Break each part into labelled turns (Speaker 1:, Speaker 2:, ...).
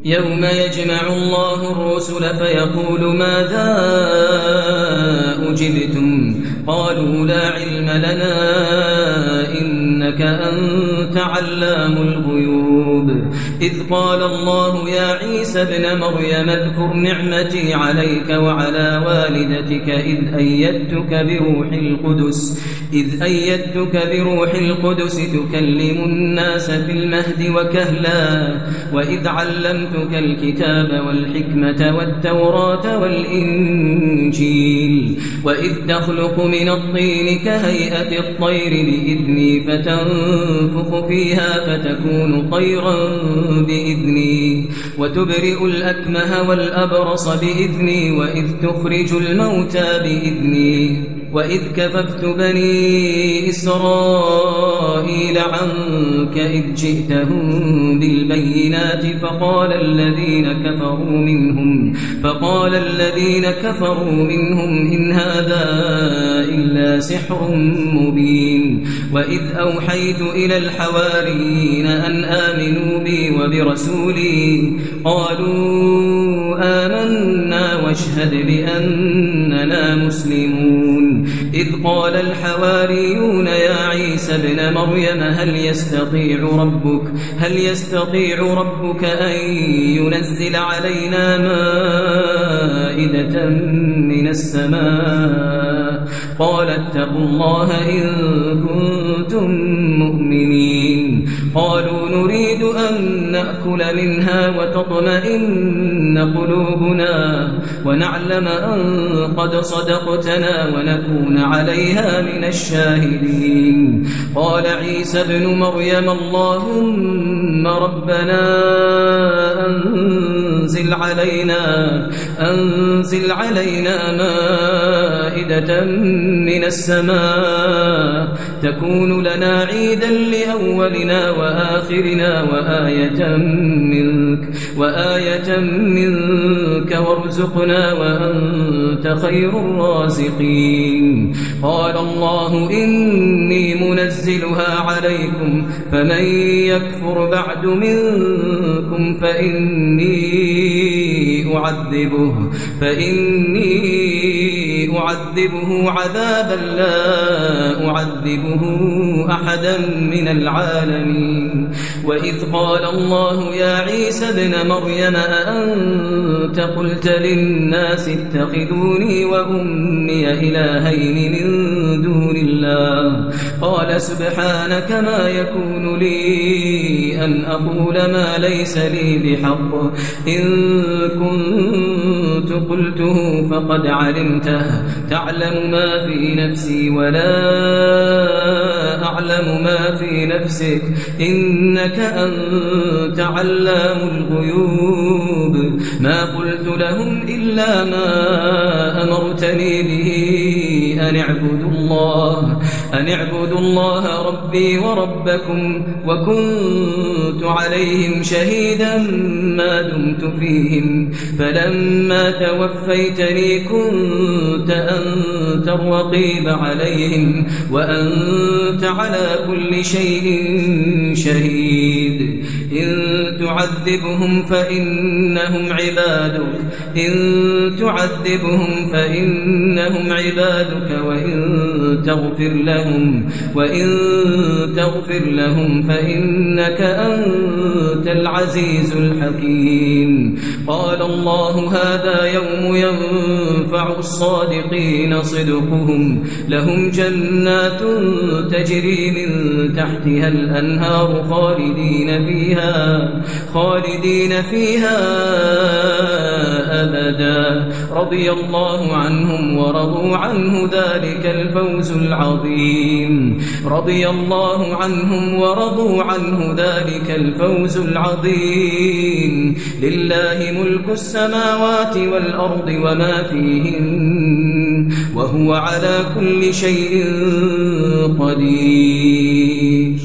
Speaker 1: يوم يجمع الله الرسل فيقول ماذا أجبتم قالوا لا علم لنا إنك أنت علام الغيوب إذ قال الله يا عيسى ابن مريم اذكر نعمتي عليك وعلى والدتك إذ أيدتك بروح القدس تكلم الناس في المهد وكهلا وإذ علمتك الكتاب والحكمة والتوراة والإنجيل وإذ تخلق من الطين كهيئة الطير بإذني فتنفخ فيها فتكون طيرا بإذني وتبرئ الأكمه والأبرص بإذني وإذ تخرج الموتى بإذني وإذ كففت بني إسرائيل عنك إذ جئتهم بالبينات فقال الذين كفروا منهم إن هذا إلا سحر مبين وإذ أوحيت إلى الحواريين أن آمنوا بي وبرسولي قالوا آمنا واشهد بأننا مسلمون إذ قال الحواريون يا عيسى ابن مريم هل يستطيع ربك أن ينزل علينا مائدة من السماء قال اتقوا الله إن كنتم مؤمنين قالوا نريد أن نأكل منها وتطمئن قلوبنا ونعلم أن قد صدقتنا ونكون عليها من الشاهدين قال عيسى ابن مريم اللهم ربنا أنزل علينا مائدة من السماء تكون لنا عيدا لأولنا وآخرنا وآية منك وارزقنا وأنت خير الرازقين قال الله إني منزلها عليكم فمن يكفر بعد منكم فإني أعذبه عذابا لا أعذبه أحدا من العالمين وإذ قال الله يا عيسى ابن مريم أأنت قلت للناس اتخذوني وأمي إلهين من دون الله قال سبحانك ما يكون لي أن أقول ما ليس لي بحق إن كنت قلته فقد علمته تعلم ما في نفسي ولا أعلم ما في نفسك إنك أنت علام الغيوب ما قلت لهم إلا ما أمرتني به أن اعبدوا الله ربي وربكم وكنت عليهم شهيدا ما دمت فيهم فلما توفيتني كنت أنت الرقيب عليهم وأنت على كل شيء شهيد إن تعذبهم فإنهم عبادك وإن تغفر لهم فإنك أنت العزيز الحكيم قال الله هذا يوم ينفع الصادقين صدقهم لهم جنات تجري من تحتها الأنهار خالدين فيها أبدا رضي الله عنهم ورضوا عنه ذلك الفوز العظيم لله ملك السماوات والأرض وما فيهن وهو على كل شيء قدير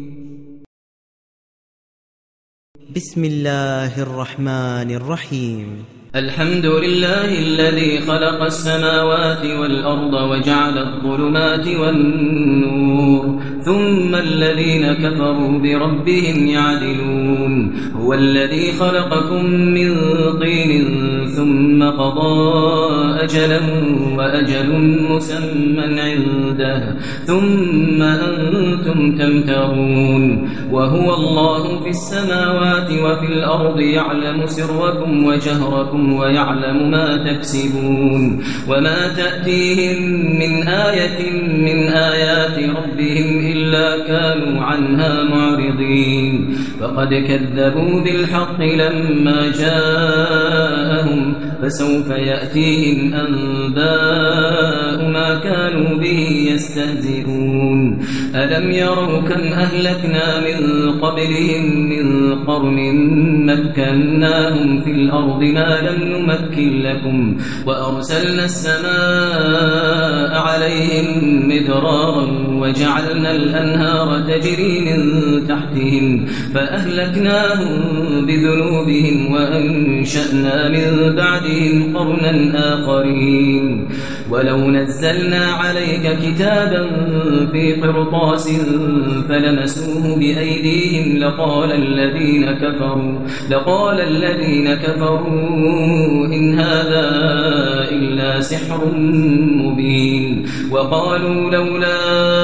Speaker 2: بسم الله الرحمن الرحيم
Speaker 1: الحمد لله الذي خلق السماوات والأرض وجعل الظلمات والنور ثم الذين كفروا بربهم يعدلون هو الذي خلقكم من طين ثم قضى أجلا وأجل مسمى عنده ثم أنتم تمترون وهو الله في السماوات وفي الأرض يعلم سركم وجهركم ويعلم ما تكسبون وما تأتيهم من آية من آيات ربهم إلا كانوا عنها معرضين فقد كذبوا بالحق لما جاءهم فسوف يأتيهم أنباء ما كانوا به يستهزئون ألم يروا كم أهلكنا من قبلهم من قرن مكناهم في الأرض ما لم نمكن لكم وأرسلنا السماء عليهم مدرارا وجعلنا الأنهار تجري من تحتهم فأهلكناهم بذنوبهم وأنشأنا من بعدهم قرنا آخرين ولو نزلنا عليك كتابا في قرطاس فلمسوه بأيديهم لقال الذين كفروا إن هذا إلا سحر مبين وقالوا لولا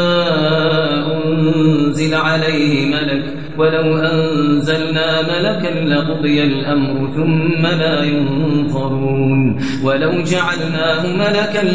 Speaker 1: أنزل عليه ملك ولو أنزلنا ملكا لقضي الأمر ثم لا ينظرون ولو جعلناه ملكا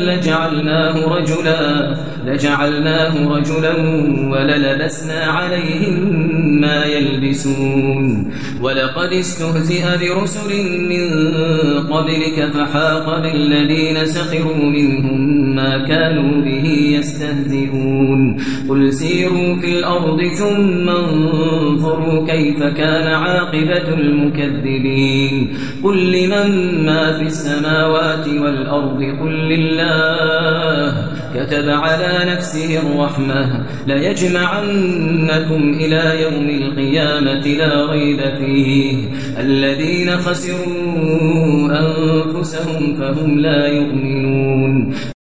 Speaker 1: لجعلناه رجلا وللبسنا عليهم ما يلبسون ولقد استهزئ برسل من قبلك فحاق بالذين سخروا منهم ما كانوا به يستهزئون قل سيروا في الأرض ثم انظروا كيف كان عاقبة المكذبين قل لمن ما في السماوات والأرض قل لله كتب على نفسه الرحمة ليجمعنكم إلى يوم القيامة لا ريب فيه الذين خسروا أنفسهم فهم لا يؤمنون